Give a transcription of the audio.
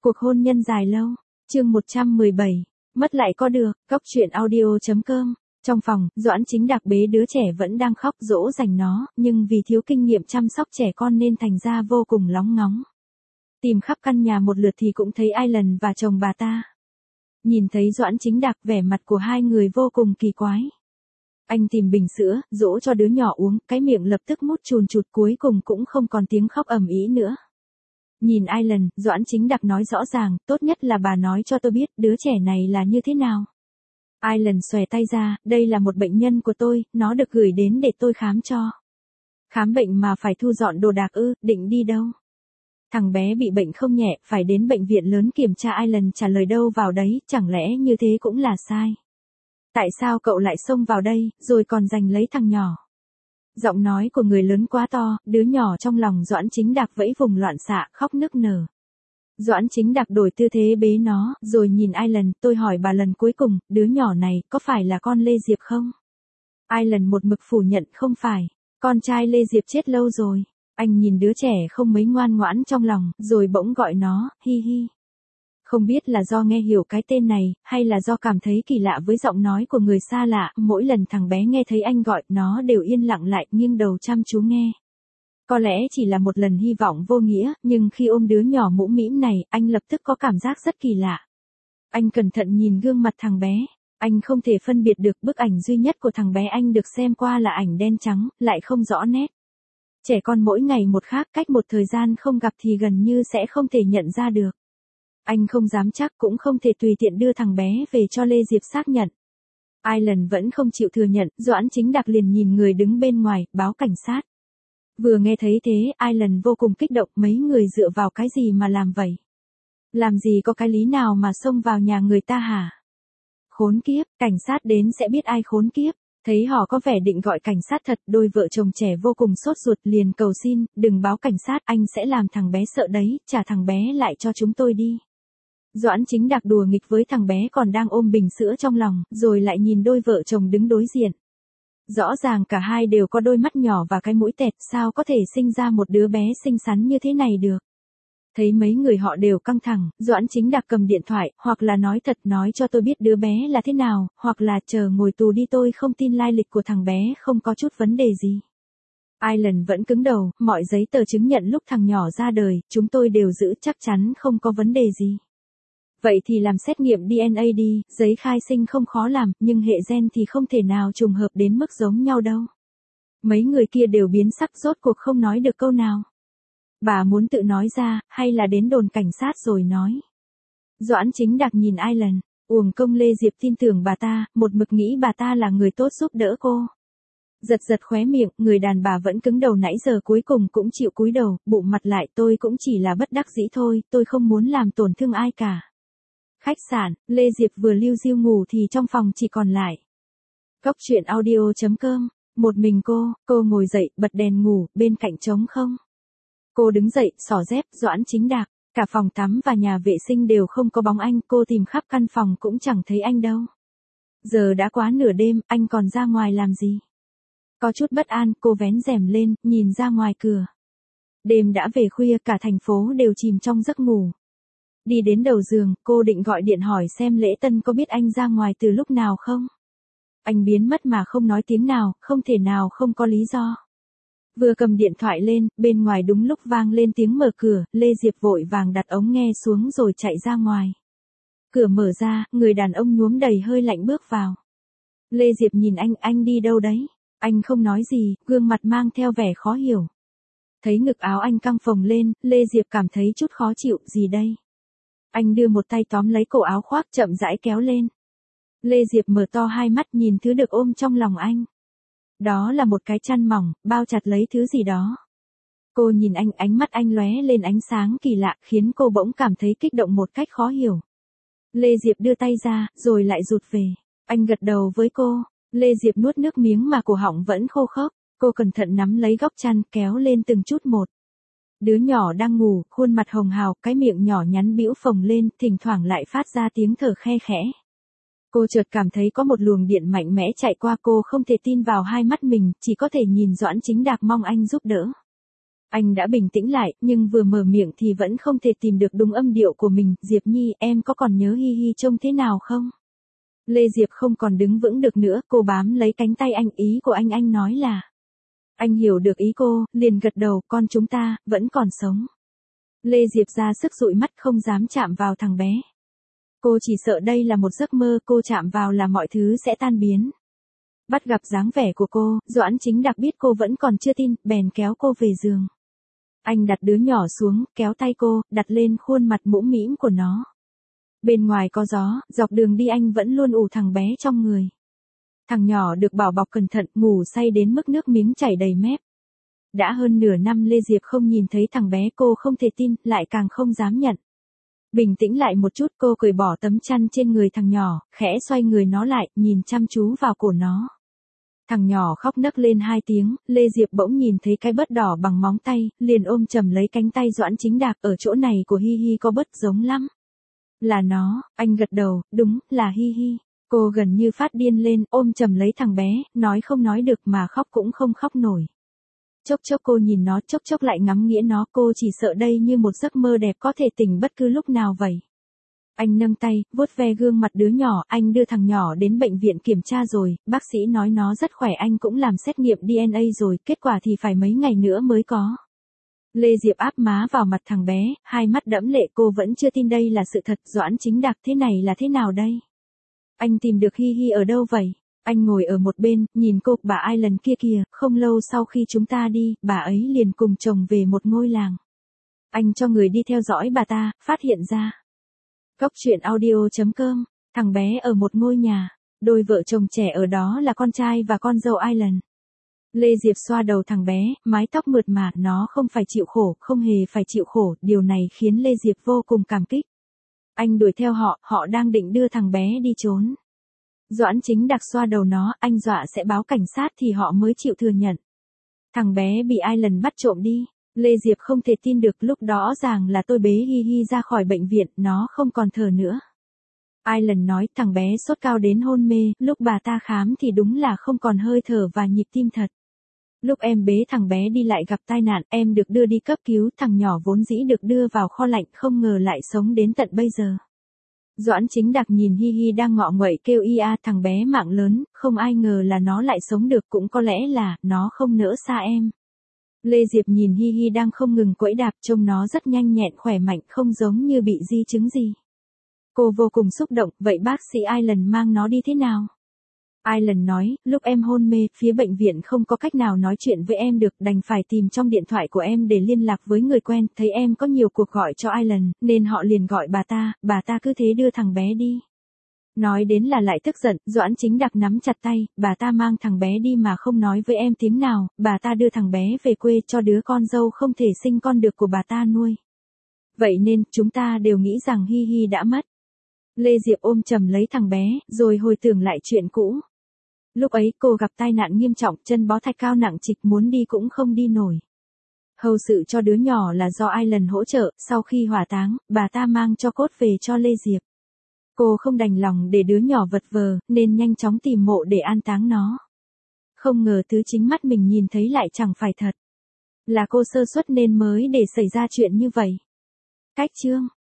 Cuộc hôn nhân dài lâu. Chương 117. Mất lại có được. Góc truyện audio.com. Trong phòng, Doãn Chính Đạc bế đứa trẻ vẫn đang khóc dỗ dành nó, nhưng vì thiếu kinh nghiệm chăm sóc trẻ con nên thành ra vô cùng lóng ngóng. Tìm khắp căn nhà một lượt thì cũng thấy Island và chồng bà ta. Nhìn thấy Doãn Chính Đạc, vẻ mặt của hai người vô cùng kỳ quái. Anh tìm bình sữa, dỗ cho đứa nhỏ uống, cái miệng lập tức mút chùn chụt, cuối cùng cũng không còn tiếng khóc ầm ĩ nữa. Nhìn Island, Doãn Chính Đạc nói rõ ràng, tốt nhất là bà nói cho tôi biết đứa trẻ này là như thế nào. Island xòe tay ra, đây là một bệnh nhân của tôi, nó được gửi đến để tôi khám cho. Khám bệnh mà phải thu dọn đồ đạc ư, định đi đâu? Thằng bé bị bệnh không nhẹ, phải đến bệnh viện lớn kiểm tra. Island trả lời đâu vào đấy, chẳng lẽ như thế cũng là sai. Tại sao cậu lại xông vào đây, rồi còn giành lấy thằng nhỏ? Giọng nói của người lớn quá to, đứa nhỏ trong lòng Doãn Chính Đạc vẫy vùng loạn xạ, khóc nức nở. Doãn Chính Đạc đổi tư thế bế nó, rồi nhìn Island, tôi hỏi bà lần cuối cùng, đứa nhỏ này, có phải là con Lê Diệp không? Island một mực phủ nhận, không phải, con trai Lê Diệp chết lâu rồi. Anh nhìn đứa trẻ không mấy ngoan ngoãn trong lòng, rồi bỗng gọi nó, hi hi. Không biết là do nghe hiểu cái tên này, hay là do cảm thấy kỳ lạ với giọng nói của người xa lạ, mỗi lần thằng bé nghe thấy anh gọi, nó đều yên lặng lại, nghiêng đầu chăm chú nghe. Có lẽ chỉ là một lần hy vọng vô nghĩa, nhưng khi ôm đứa nhỏ mũm mĩm này, anh lập tức có cảm giác rất kỳ lạ. Anh cẩn thận nhìn gương mặt thằng bé, anh không thể phân biệt được, bức ảnh duy nhất của thằng bé anh được xem qua là ảnh đen trắng, lại không rõ nét. Trẻ con mỗi ngày một khác, cách một thời gian không gặp thì gần như sẽ không thể nhận ra được. Anh không dám chắc, cũng không thể tùy tiện đưa thằng bé về cho Lê Diệp xác nhận. Island vẫn không chịu thừa nhận, Doãn Chính Đạc liền nhìn người đứng bên ngoài, báo cảnh sát. Vừa nghe thấy thế, Island vô cùng kích động, mấy người dựa vào cái gì mà làm vậy? Làm gì có cái lý nào mà xông vào nhà người ta hả? Khốn kiếp, cảnh sát đến sẽ biết ai khốn kiếp. Thấy họ có vẻ định gọi cảnh sát thật, đôi vợ chồng trẻ vô cùng sốt ruột liền cầu xin, đừng báo cảnh sát, anh sẽ làm thằng bé sợ đấy, trả thằng bé lại cho chúng tôi đi. Doãn Chính Đạc đùa nghịch với thằng bé còn đang ôm bình sữa trong lòng, rồi lại nhìn đôi vợ chồng đứng đối diện. Rõ ràng cả hai đều có đôi mắt nhỏ và cái mũi tẹt, sao có thể sinh ra một đứa bé xinh xắn như thế này được. Thấy mấy người họ đều căng thẳng, Doãn Chính Đạc cầm điện thoại, hoặc là nói thật, nói cho tôi biết đứa bé là thế nào, hoặc là chờ ngồi tù đi, tôi không tin lai lịch của thằng bé không có chút vấn đề gì. Island vẫn cứng đầu, mọi giấy tờ chứng nhận lúc thằng nhỏ ra đời, chúng tôi đều giữ, chắc chắn không có vấn đề gì. Vậy thì làm xét nghiệm DNA đi, giấy khai sinh không khó làm, nhưng hệ gen thì không thể nào trùng hợp đến mức giống nhau đâu. Mấy người kia đều biến sắc, rốt cuộc không nói được câu nào. Bà muốn tự nói ra, hay là đến đồn cảnh sát rồi nói? Doãn Chính Đạc nhìn Island, uổng công Lê Diệp tin tưởng bà ta, một mực nghĩ bà ta là người tốt giúp đỡ cô. Giật giật khóe miệng, người đàn bà vẫn cứng đầu nãy giờ cuối cùng cũng chịu cúi đầu, bụng mặt lại, tôi cũng chỉ là bất đắc dĩ thôi, tôi không muốn làm tổn thương ai cả. Khách sạn, Lê Diệp vừa liu riu ngủ thì trong phòng chỉ còn lại Góc truyện audio.com, một mình cô ngồi dậy, bật đèn ngủ, bên cạnh trống không. Cô đứng dậy, xỏ dép, Doãn Chính Đạc, cả phòng tắm và nhà vệ sinh đều không có bóng anh, cô tìm khắp căn phòng cũng chẳng thấy anh đâu. Giờ đã quá nửa đêm, anh còn ra ngoài làm gì? Có chút bất an, cô vén rèm lên, nhìn ra ngoài cửa. Đêm đã về khuya, cả thành phố đều chìm trong giấc ngủ. Đi đến đầu giường, cô định gọi điện hỏi xem Lễ Tân có biết anh ra ngoài từ lúc nào không? Anh biến mất mà không nói tiếng nào, không thể nào không có lý do. Vừa cầm điện thoại lên, bên ngoài đúng lúc vang lên tiếng mở cửa, Lê Diệp vội vàng đặt ống nghe xuống rồi chạy ra ngoài. Cửa mở ra, người đàn ông nhuốm đầy hơi lạnh bước vào. Lê Diệp nhìn anh đi đâu đấy? Anh không nói gì, gương mặt mang theo vẻ khó hiểu. Thấy ngực áo anh căng phồng lên, Lê Diệp cảm thấy chút khó chịu, gì đây? Anh đưa một tay tóm lấy cổ áo khoác, chậm rãi kéo lên. Lê Diệp mở to hai mắt nhìn thứ được ôm trong lòng anh. Đó là một cái chăn mỏng, bao chặt lấy thứ gì đó. Cô nhìn anh, ánh mắt anh lóe lên ánh sáng kỳ lạ, khiến cô bỗng cảm thấy kích động một cách khó hiểu. Lê Diệp đưa tay ra, rồi lại rụt về. Anh gật đầu với cô. Lê Diệp nuốt nước miếng mà cổ họng vẫn khô khốc. Cô cẩn thận nắm lấy góc chăn, kéo lên từng chút một. Đứa nhỏ đang ngủ, khuôn mặt hồng hào, cái miệng nhỏ nhắn bĩu phồng lên, thỉnh thoảng lại phát ra tiếng thở khe khẽ. Cô chợt cảm thấy có một luồng điện mạnh mẽ chạy qua, cô không thể tin vào hai mắt mình, chỉ có thể nhìn Doãn Chính Đạc mong anh giúp đỡ. Anh đã bình tĩnh lại, nhưng vừa mở miệng thì vẫn không thể tìm được đúng âm điệu của mình. Diệp Nhi, em có còn nhớ Hi Hi trông thế nào không? Lê Diệp không còn đứng vững được nữa, cô bám lấy cánh tay anh, ý của anh nói là. Anh hiểu được ý cô, liền gật đầu, con chúng ta, vẫn còn sống. Lê Diệp ra sức dụi mắt không dám chạm vào thằng bé. Cô chỉ sợ đây là một giấc mơ, cô chạm vào là mọi thứ sẽ tan biến. Bắt gặp dáng vẻ của cô, Doãn Chính Đạc biết cô vẫn còn chưa tin, bèn kéo cô về giường. Anh đặt đứa nhỏ xuống, kéo tay cô, đặt lên khuôn mặt mũm mĩm của nó. Bên ngoài có gió, dọc đường đi anh vẫn luôn ủ thằng bé trong người. Thằng nhỏ được bảo bọc cẩn thận, ngủ say đến mức nước miếng chảy đầy mép. Đã hơn nửa năm Lê Diệp không nhìn thấy thằng bé, cô không thể tin, lại càng không dám nhận. Bình tĩnh lại một chút, cô cởi bỏ tấm chăn trên người thằng nhỏ, khẽ xoay người nó lại, nhìn chăm chú vào cổ nó. Thằng nhỏ khóc nấc lên 2 tiếng, Lê Diệp bỗng nhìn thấy cái bớt đỏ bằng móng tay, liền ôm chầm lấy cánh tay Doãn Chính Đạc, ở chỗ này của Hi Hi có bớt giống lắm. Là nó, anh gật đầu, đúng, là Hi Hi. Cô gần như phát điên lên, ôm chầm lấy thằng bé, nói không nói được mà khóc cũng không khóc nổi. Chốc chốc cô nhìn nó, chốc chốc lại ngắm nghĩa nó, cô chỉ sợ đây như một giấc mơ đẹp có thể tỉnh bất cứ lúc nào vậy. Anh nâng tay, vuốt ve gương mặt đứa nhỏ, anh đưa thằng nhỏ đến bệnh viện kiểm tra rồi, bác sĩ nói nó rất khỏe, anh cũng làm xét nghiệm DNA rồi, kết quả thì phải mấy ngày nữa mới có. Lê Diệp áp má vào mặt thằng bé, hai mắt đẫm lệ, cô vẫn chưa tin đây là sự thật. Doãn Chính Đạc, thế này là thế nào đây? Anh tìm được Hi Hi ở đâu vậy? Anh ngồi ở một bên, nhìn cô, bà ai lần kia kìa, không lâu sau khi chúng ta đi, bà ấy liền cùng chồng về một ngôi làng. Anh cho người đi theo dõi bà ta, phát hiện ra. Góc truyện audio.com, thằng bé ở một ngôi nhà, đôi vợ chồng trẻ ở đó là con trai và con dâu Island. Lê Diệp xoa đầu thằng bé, mái tóc mượt mà, nó không phải chịu khổ, không hề phải chịu khổ, điều này khiến Lê Diệp vô cùng cảm kích. Anh đuổi theo họ, họ đang định đưa thằng bé đi trốn. Doãn Chính Đạc xoa đầu nó, anh dọa sẽ báo cảnh sát thì họ mới chịu thừa nhận. Thằng bé bị Island bắt trộm đi. Lê Diệp không thể tin được, lúc đó ràng là tôi bế Hi Hi ra khỏi bệnh viện, nó không còn thở nữa. Island nói, thằng bé sốt cao đến hôn mê, lúc bà ta khám thì đúng là không còn hơi thở và nhịp tim thật. Lúc em bế thằng bé đi lại gặp tai nạn, em được đưa đi cấp cứu, thằng nhỏ vốn dĩ được đưa vào kho lạnh, không ngờ lại sống đến tận bây giờ. Doãn Chính Đạc nhìn Hi Hi đang ngọ nguậy kêu ia, thằng bé mạng lớn, không ai ngờ là nó lại sống được, cũng có lẽ là, nó không nỡ xa em. Lê Diệp nhìn Hi Hi đang không ngừng quẫy đạp, trông nó rất nhanh nhẹn khỏe mạnh, không giống như bị di chứng gì. Cô vô cùng xúc động, vậy bác sĩ Island mang nó đi thế nào? Island nói, lúc em hôn mê, phía bệnh viện không có cách nào nói chuyện với em được, đành phải tìm trong điện thoại của em để liên lạc với người quen, thấy em có nhiều cuộc gọi cho Island, nên họ liền gọi bà ta cứ thế đưa thằng bé đi. Nói đến là lại tức giận, Doãn Chính Đạc nắm chặt tay, bà ta mang thằng bé đi mà không nói với em tiếng nào, bà ta đưa thằng bé về quê cho đứa con dâu không thể sinh con được của bà ta nuôi. Vậy nên, chúng ta đều nghĩ rằng Hi Hi đã mất. Lê Diệp ôm chầm lấy thằng bé, rồi hồi tưởng lại chuyện cũ. Lúc ấy cô gặp tai nạn nghiêm trọng, chân bó thạch cao nặng trịch, muốn đi cũng không đi nổi. Hầu sự cho đứa nhỏ là do Island hỗ trợ, sau khi hỏa táng, bà ta mang cho cốt về cho Lê Diệp. Cô không đành lòng để đứa nhỏ vật vờ, nên nhanh chóng tìm mộ để an táng nó. Không ngờ thứ chính mắt mình nhìn thấy lại chẳng phải thật. Là cô sơ suất nên mới để xảy ra chuyện như vậy. Cách chương